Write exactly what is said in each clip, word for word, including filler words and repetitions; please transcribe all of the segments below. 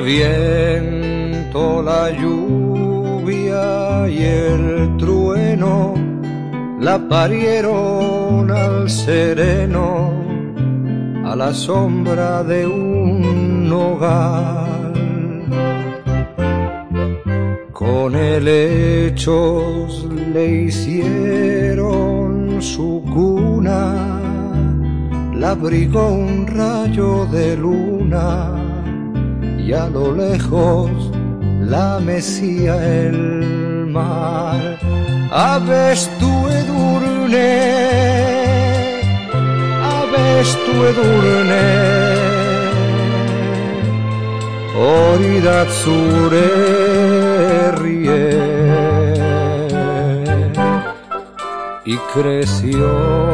viento, la lluvia y el trueno la parieron al sereno, a la sombra de un hogar. Con helechos le hicieron su cuna, la abrigó un rayo de luna y a lo lejos la mecía el mar. Avestu edurne, avestu edurne, hori da zure herrie. Y creció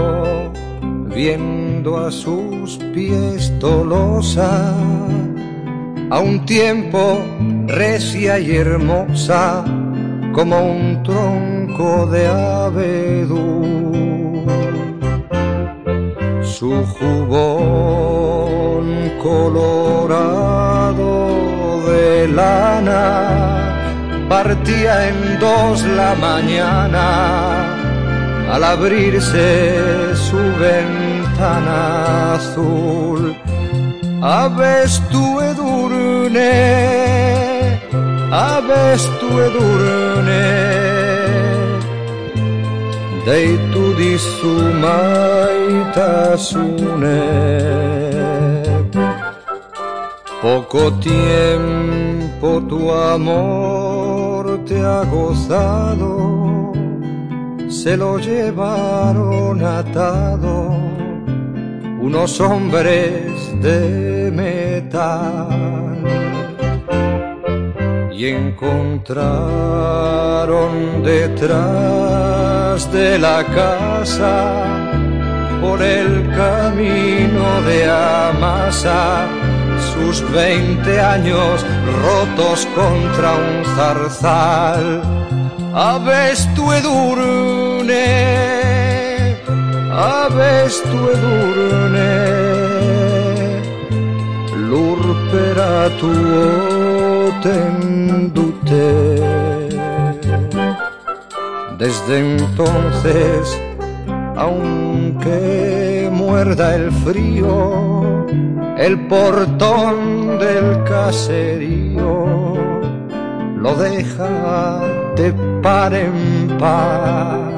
viendo a sus pies Tolosa, a un tiempo recia y hermosa como un tronco de abedul. Su jubón colorado de lana partía en dos la mañana al abrirse su ventana azul. Avestu edurne, avestu edurne, deitu dizu maitasune. Poco tiempo tu amor te ha gozado, se lo llevaron atado unos hombres de metal y encontraron detrás de la casa, por el camino de Amasa, sus veinte años rotos contra un zarzal. Avestu edurne, avestu edurne, lurperatu oten dute. Desde entonces, aunque muerda el frío, el portón del caserío lo deja de par en par.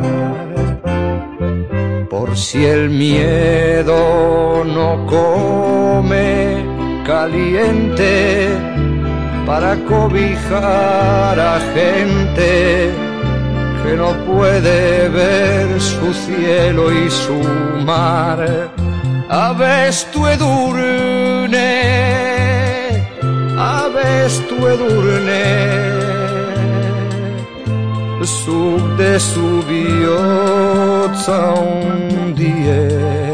Por si el miedo no come caliente para cobijar a gente que no puede ver su cielo y su mar. Avestu edurne, avestu edurne, zuk dezu bihotza hundie.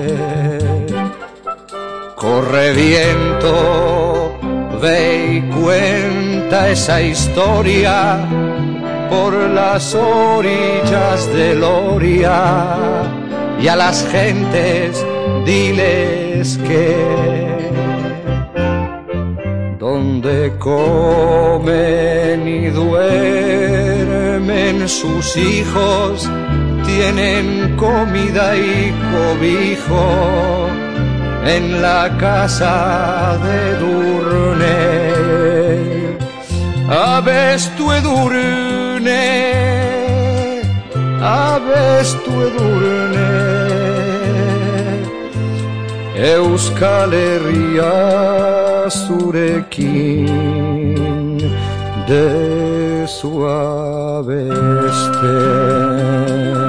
Corre viento, ve y cuenta esa historia por las orillas del Oria, y a las gentes diles que donde comen y duermen sus hijos tienen comida y cobijo en la casa de Edurne. Avestu edurne, avestu edurne, Euskal Herria zurekin dezu abeste.